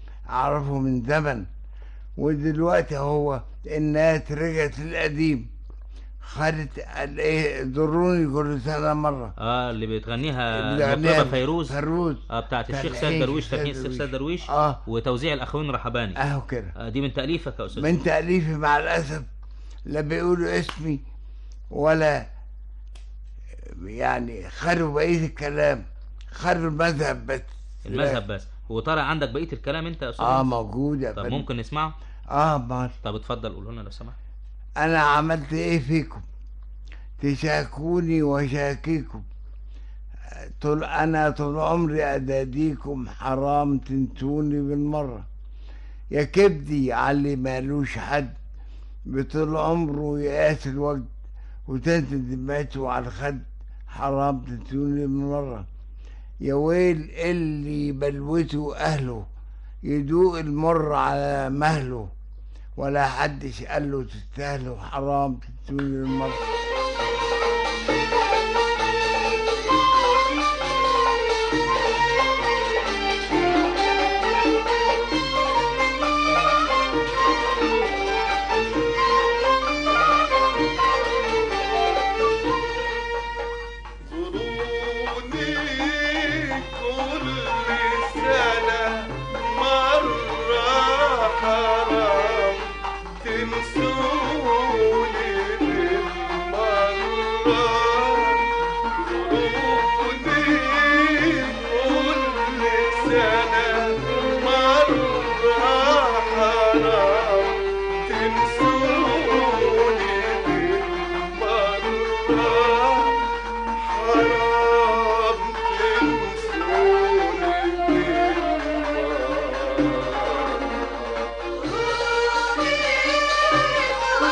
اعرفه من زمن، ودلوقتي هو الناس رجعت للقديم، خدت ايه ضروني كل سنه مره. اه اللي بتغنيها المطربه فيروز. فيروز اه بتاعت الشيخ سيد درويش، تلحين الشيخ سيد درويش. اه وتوزيع الاخوين رحباني. اهو كده. آه دي من تاليفك يا استاذ؟ من تاليفي مع الاسف، لا بيقولوا اسمي ولا يعني خدوا بقيه الكلام، خدوا المذهب بس. المذهب بس. هو طالع عندك بقيه الكلام انت يا استاذ؟ اه موجود يا طب فندم. ممكن نسمعه؟ اه مال. طب اتفضل قول لنا لو سمحت. انا عملت ايه فيكم تشاكوني وشاكيكم، طول انا طول عمري اداديكم، حرام تنسوني بالمره، يا كبدي علي مالوش حد، بطول عمره يقاس الوجد وتنزل دمعته على الخد، حرام تنسوني بالمره، يا ويل اللي بلوته اهله، يدوق المر على مهله، ولا حدش قال له تستاهلوا، حرام تنسوني بالمره. كل سنة مرة حرام تنسوني بالمرة زوروني كل سنة مرة حرام تنسوني بالمرة حرام تنسوني بالمرة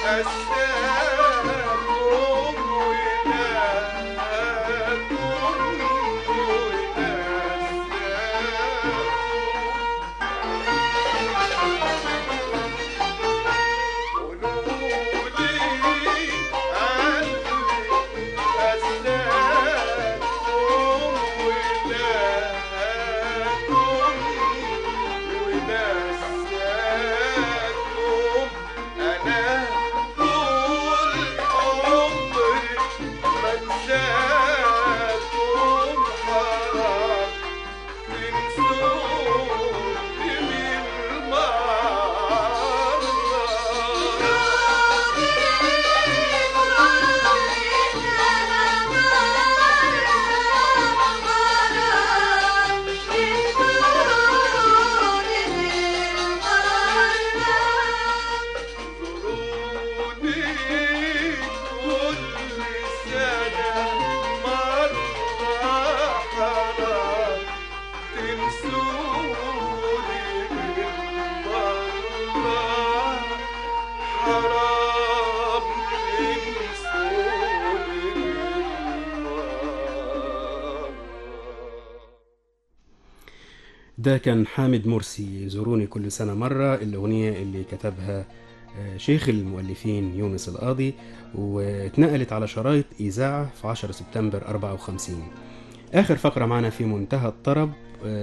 ده كان حامد مرسي، زوروني كل سنة مرة، الأغنية اللي كتبها شيخ المؤلفين يونس القاضي، واتنقلت على شرايط إذاعة في عشرة سبتمبر أربعة وخمسين. آخر فقرة معنا في منتهى الطرب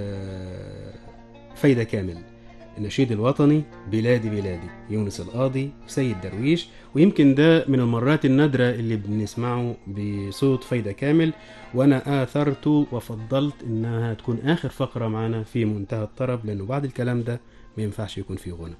فايدة كامل، النشيد الوطني بلادي بلادي، يونس القاضي وسيد درويش، ويمكن ده من المرات النادرة اللي بنسمعه بصوت فايدة كامل، وأنا آثرت وفضلت إنها تكون آخر فقرة معنا في منتهى الطرب، لأنه بعد الكلام ده ما ينفعش يكون فيه غنى.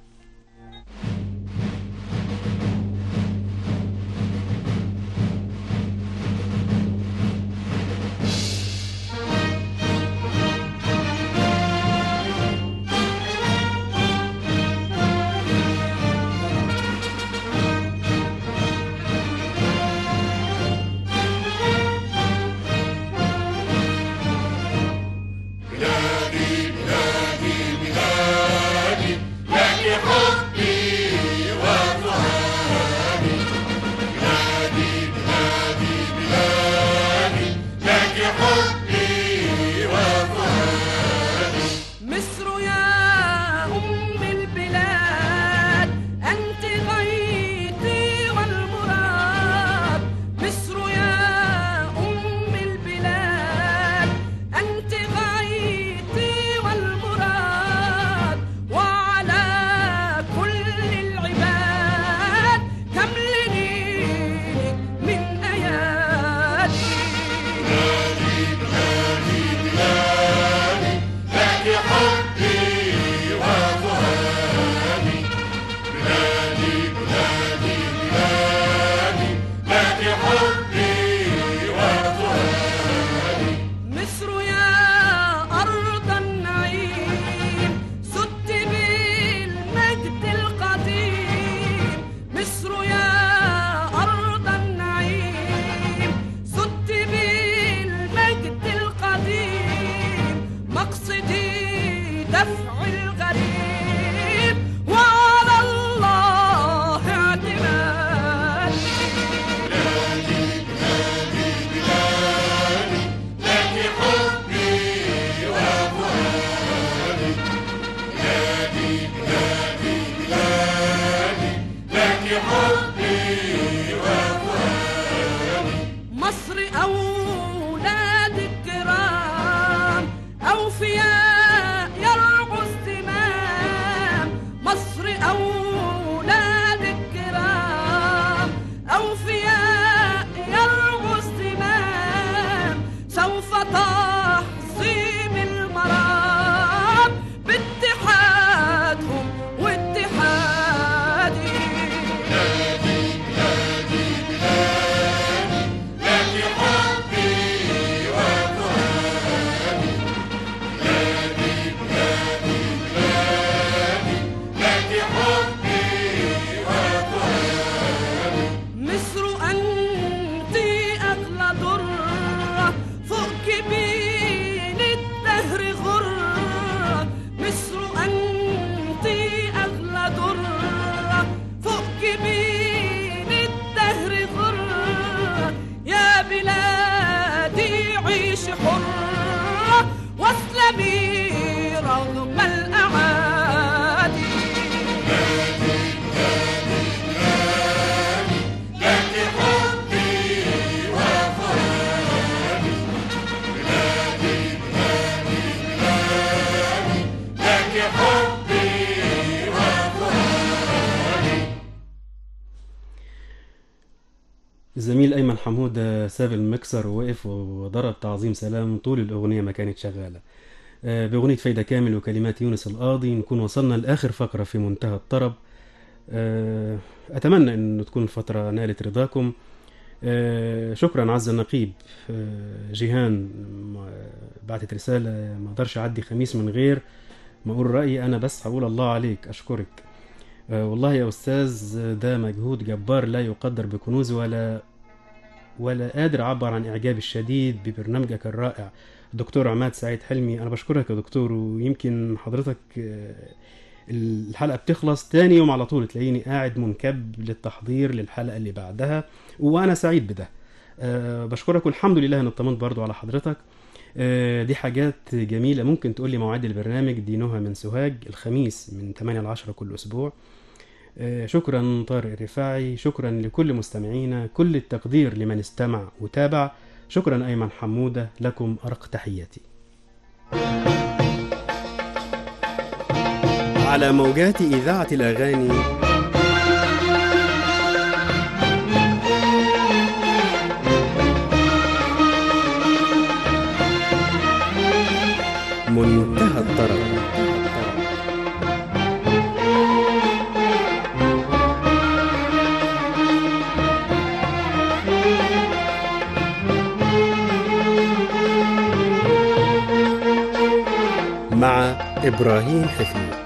الزميل أيمن حمودة ساب المكسر ووقف وضرب تعظيم سلام طول الأغنية ما كانت شغالة. آه، بأغنية فايدة كامل وكلمات يونس القاضي نكون وصلنا لآخر فقرة في منتهى الطرب. آه، أتمنى أن تكون الفترة نالت رضاكم. آه، شكرا عز النقيب. آه، جيهان بعتت رسالة ما اقدرش أعدي خميس من غير ما أقول رأيي، أنا بس هقول الله عليك أشكرك. آه، والله يا أستاذ ده مجهود جبار لا يقدر بكنوز، ولا ولا قادر أعبر عن إعجابي الشديد ببرنامجك الرائع دكتور عماد سعيد حلمي. أنا بشكرك يا دكتور، ويمكن حضرتك آه، الحلقة بتخلص تاني يوم على طول تلاقيني قاعد منكب للتحضير للحلقة اللي بعدها، وأنا سعيد بده. أه بشكرك، والحمد لله أن اطمنت برضو على حضرتك. أه دي حاجات جميلة. ممكن تقول لي مواعيد البرنامج؟ دي نهى من سوهاج، الخميس من ثمانية ل عشرة كل أسبوع. أه شكرا طارق الرفاعي، شكرا لكل مستمعينا، كل التقدير لمن استمع وتابع. شكرا أيمن حمودة، لكم أرق تحياتي. على موجات إذاعة الأغاني منتهى الطرب. مع إبراهيم حفيظ.